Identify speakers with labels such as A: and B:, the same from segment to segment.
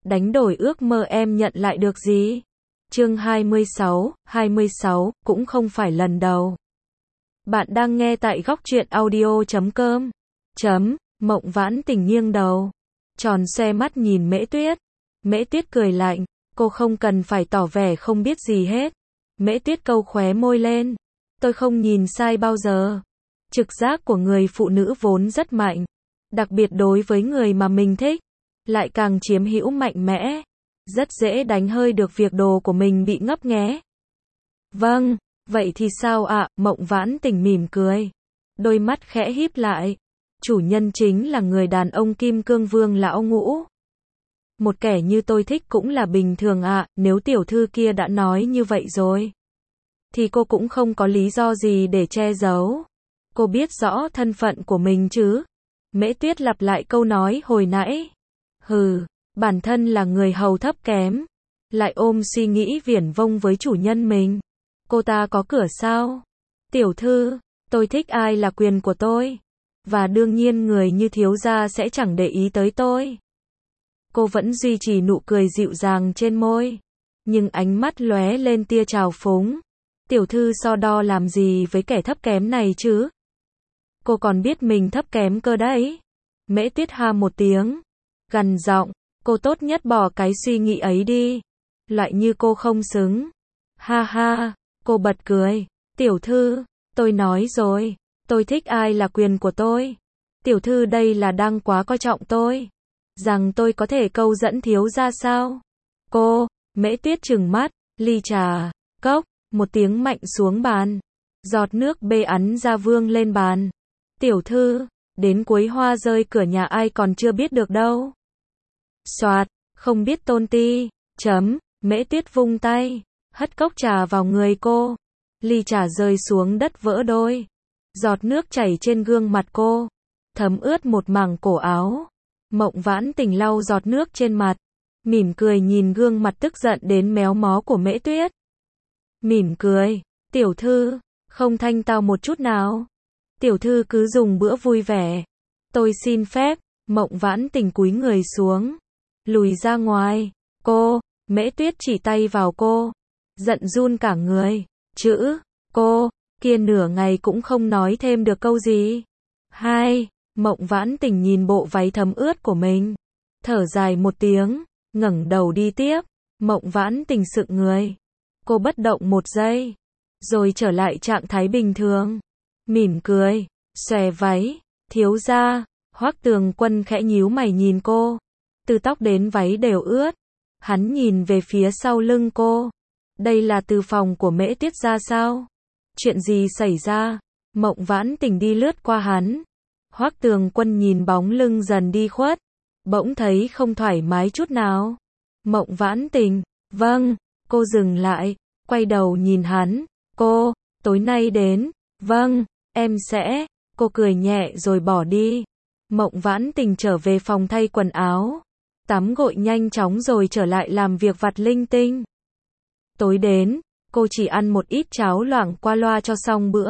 A: đánh đổi ước mơ em nhận lại được gì? Chương 26, cũng không phải lần đầu. Bạn đang nghe tại góc truyện audio.com. Mộng Vãn Tình nghiêng đầu, tròn xoe mắt nhìn Mễ Tuyết. Mễ Tuyết cười lạnh, cô không cần phải tỏ vẻ không biết gì hết. Mễ Tuyết câu khóe môi lên, tôi không nhìn sai bao giờ. Trực giác của người phụ nữ vốn rất mạnh, đặc biệt đối với người mà mình thích, lại càng chiếm hữu mạnh mẽ, rất dễ đánh hơi được việc đồ của mình bị ngấp nghé. Vâng, vậy thì sao ạ? Mộng Vãn Tình mỉm cười, đôi mắt khẽ híp lại. Chủ nhân chính là người đàn ông Kim Cương Vương lão ngũ. Một kẻ như tôi thích cũng là bình thường ạ, nếu tiểu thư kia đã nói như vậy rồi, thì cô cũng không có lý do gì để che giấu. Cô biết rõ thân phận của mình chứ? Mễ Tuyết lặp lại câu nói hồi nãy. Hừ, bản thân là người hầu thấp kém, lại ôm suy nghĩ viển vông với chủ nhân mình. Cô ta có cửa sao? Tiểu thư, tôi thích ai là quyền của tôi. Và đương nhiên người như thiếu gia sẽ chẳng để ý tới tôi. Cô vẫn duy trì nụ cười dịu dàng trên môi, nhưng ánh mắt lóe lên tia trào phúng. Tiểu thư so đo làm gì với kẻ thấp kém này chứ? Cô còn biết mình thấp kém cơ đấy. Mễ Tuyết ha một tiếng, gằn giọng, cô tốt nhất bỏ cái suy nghĩ ấy đi. Loại như cô không xứng. Ha ha, cô bật cười. Tiểu thư, tôi nói rồi, tôi thích ai là quyền của tôi. Tiểu thư đây là đang quá coi trọng tôi, rằng tôi có thể câu dẫn thiếu gia sao? Cô, Mễ Tuyết trừng mắt, ly trà, cốc, một tiếng mạnh xuống bàn. Giọt nước bê ắn ra vương lên bàn. Tiểu thư, đến cuối hoa rơi cửa nhà ai còn chưa biết được đâu. Soạt, không biết tôn ti. Mễ Tuyết vung tay, hất cốc trà vào người cô. Ly trà rơi xuống đất vỡ đôi. Giọt nước chảy trên gương mặt cô, thấm ướt một mảng cổ áo. Mộng Vãn Tình lau giọt nước trên mặt, mỉm cười nhìn gương mặt tức giận đến méo mó của Mễ Tuyết. Mỉm cười, tiểu thư, không thanh tao một chút nào. Tiểu thư cứ dùng bữa vui vẻ. Tôi xin phép. Mộng Vãn Tình cúi người xuống, lùi ra ngoài. Cô, Mễ Tuyết chỉ tay vào cô, giận run cả người. Chữ, cô, kia nửa ngày cũng không nói thêm được câu gì. Mộng Vãn Tình nhìn bộ váy thấm ướt của mình, thở dài một tiếng, ngẩng đầu đi tiếp. Mộng Vãn Tình sững người. Cô bất động một giây, rồi trở lại trạng thái bình thường, mỉm cười, xòe váy. Thiếu gia. Hoắc Tường Quân khẽ nhíu mày nhìn cô, từ tóc đến váy đều ướt. Hắn nhìn về phía sau lưng cô. Đây là từ phòng của Mễ Tuyết ra sao? Chuyện gì xảy ra? Mộng Vãn Tình đi lướt qua hắn. Hoắc Tường Quân nhìn bóng lưng dần đi khuất, bỗng thấy không thoải mái chút nào. Mộng Vãn Tình, vâng. Cô dừng lại, quay đầu nhìn hắn. Cô, tối nay đến. Vâng, em sẽ. Cô cười nhẹ rồi bỏ đi. Mộng Vãn Tình trở về phòng thay quần áo, tắm gội nhanh chóng rồi trở lại làm việc vặt linh tinh. Tối đến, cô chỉ ăn một ít cháo loãng qua loa cho xong bữa.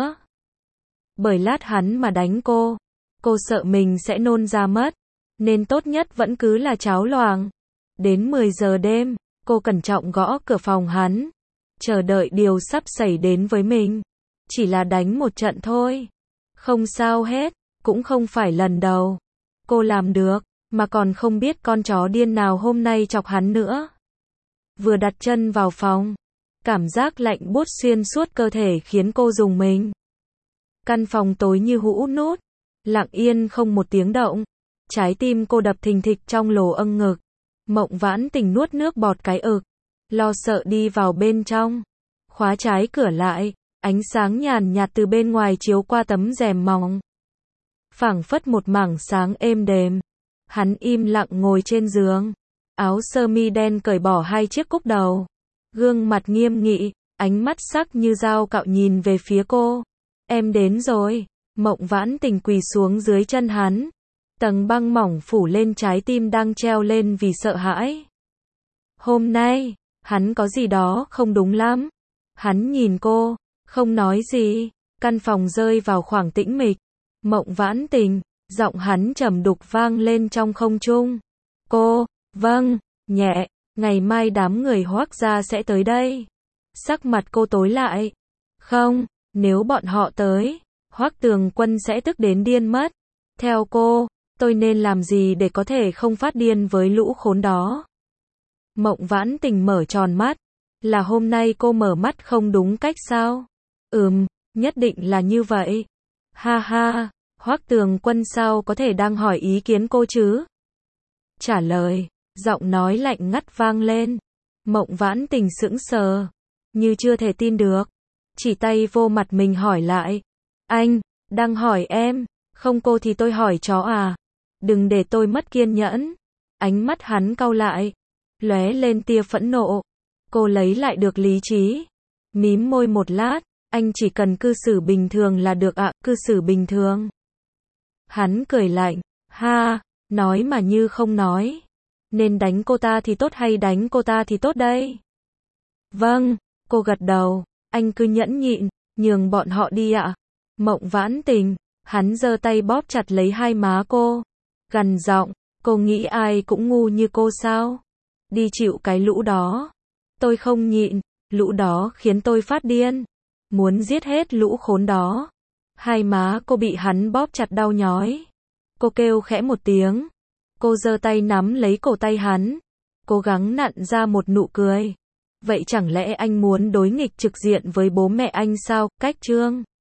A: Bởi lát hắn mà đánh cô sợ mình sẽ nôn ra mất, nên tốt nhất vẫn cứ là cháo loãng. Đến 10 giờ đêm, cô cẩn trọng gõ cửa phòng hắn, chờ đợi điều sắp xảy đến với mình. Chỉ là đánh một trận thôi, không sao hết, cũng không phải lần đầu. Cô làm được, mà còn không biết con chó điên nào hôm nay chọc hắn nữa. Vừa đặt chân vào phòng, cảm giác lạnh buốt xuyên suốt cơ thể khiến cô rùng mình. Căn phòng tối như hũ nút, lặng yên không một tiếng động. Trái tim cô đập thình thịch trong lỗ âng ngực. Mộng Vãn Tình nuốt nước bọt cái ực, lo sợ đi vào bên trong, khóa trái cửa lại. Ánh sáng nhàn nhạt từ bên ngoài chiếu qua tấm rèm mỏng, phảng phất một mảng sáng êm đềm. Hắn im lặng ngồi trên giường, áo sơ mi đen cởi bỏ 2 chiếc cúc đầu, gương mặt nghiêm nghị, ánh mắt sắc như dao cạo nhìn về phía cô. Em đến rồi. Mộng Vãn Tình quỳ xuống dưới chân hắn, tầng băng mỏng phủ lên trái tim đang treo lên vì sợ hãi. Hôm nay, hắn có gì đó không đúng lắm. Hắn nhìn cô, không nói gì. Căn phòng rơi vào khoảng tĩnh mịch. Mộng Vãn Tình, giọng hắn trầm đục vang lên trong không trung. Cô, vâng. nhẹ, ngày mai đám người Hoắc gia sẽ tới đây. Sắc mặt cô tối lại. Không, nếu bọn họ tới, Hoắc Tường Quân sẽ tức đến điên mất. Theo cô, tôi nên làm gì để có thể không phát điên với lũ khốn đó? Mộng Vãn Tình mở tròn mắt. Là hôm nay cô mở mắt không đúng cách sao? Nhất định là như vậy. Ha ha, Hoắc Tường Quân sao có thể đang hỏi ý kiến cô chứ? Trả lời, giọng nói lạnh ngắt vang lên. Mộng Vãn Tình sững sờ, như chưa thể tin được. Chỉ tay vô mặt mình hỏi lại. Anh, đang hỏi em, không cô thì tôi hỏi chó à? Đừng để tôi mất kiên nhẫn. Ánh mắt hắn cau lại, lóe lên tia phẫn nộ. Cô lấy lại được lý trí. Mím môi một lát, anh chỉ cần cư xử bình thường là được ạ, cư xử bình thường. Hắn cười lạnh, ha, nói mà như không nói. Nên đánh cô ta thì tốt hay đánh cô ta thì tốt đây? Vâng, cô gật đầu, anh cứ nhẫn nhịn, nhường bọn họ đi ạ. Mộng Vãn Tình, hắn giơ tay bóp chặt lấy hai má cô, gằn giọng, cô nghĩ ai cũng ngu như cô sao? Đi chịu cái lũ đó. Tôi không nhịn, lũ đó khiến tôi phát điên. Muốn giết hết lũ khốn đó. Hai má cô bị hắn bóp chặt đau nhói. Cô kêu khẽ một tiếng. Cô giơ tay nắm lấy cổ tay hắn, cố gắng nặn ra một nụ cười. Vậy chẳng lẽ anh muốn đối nghịch trực diện với bố mẹ anh sao? Cách Trương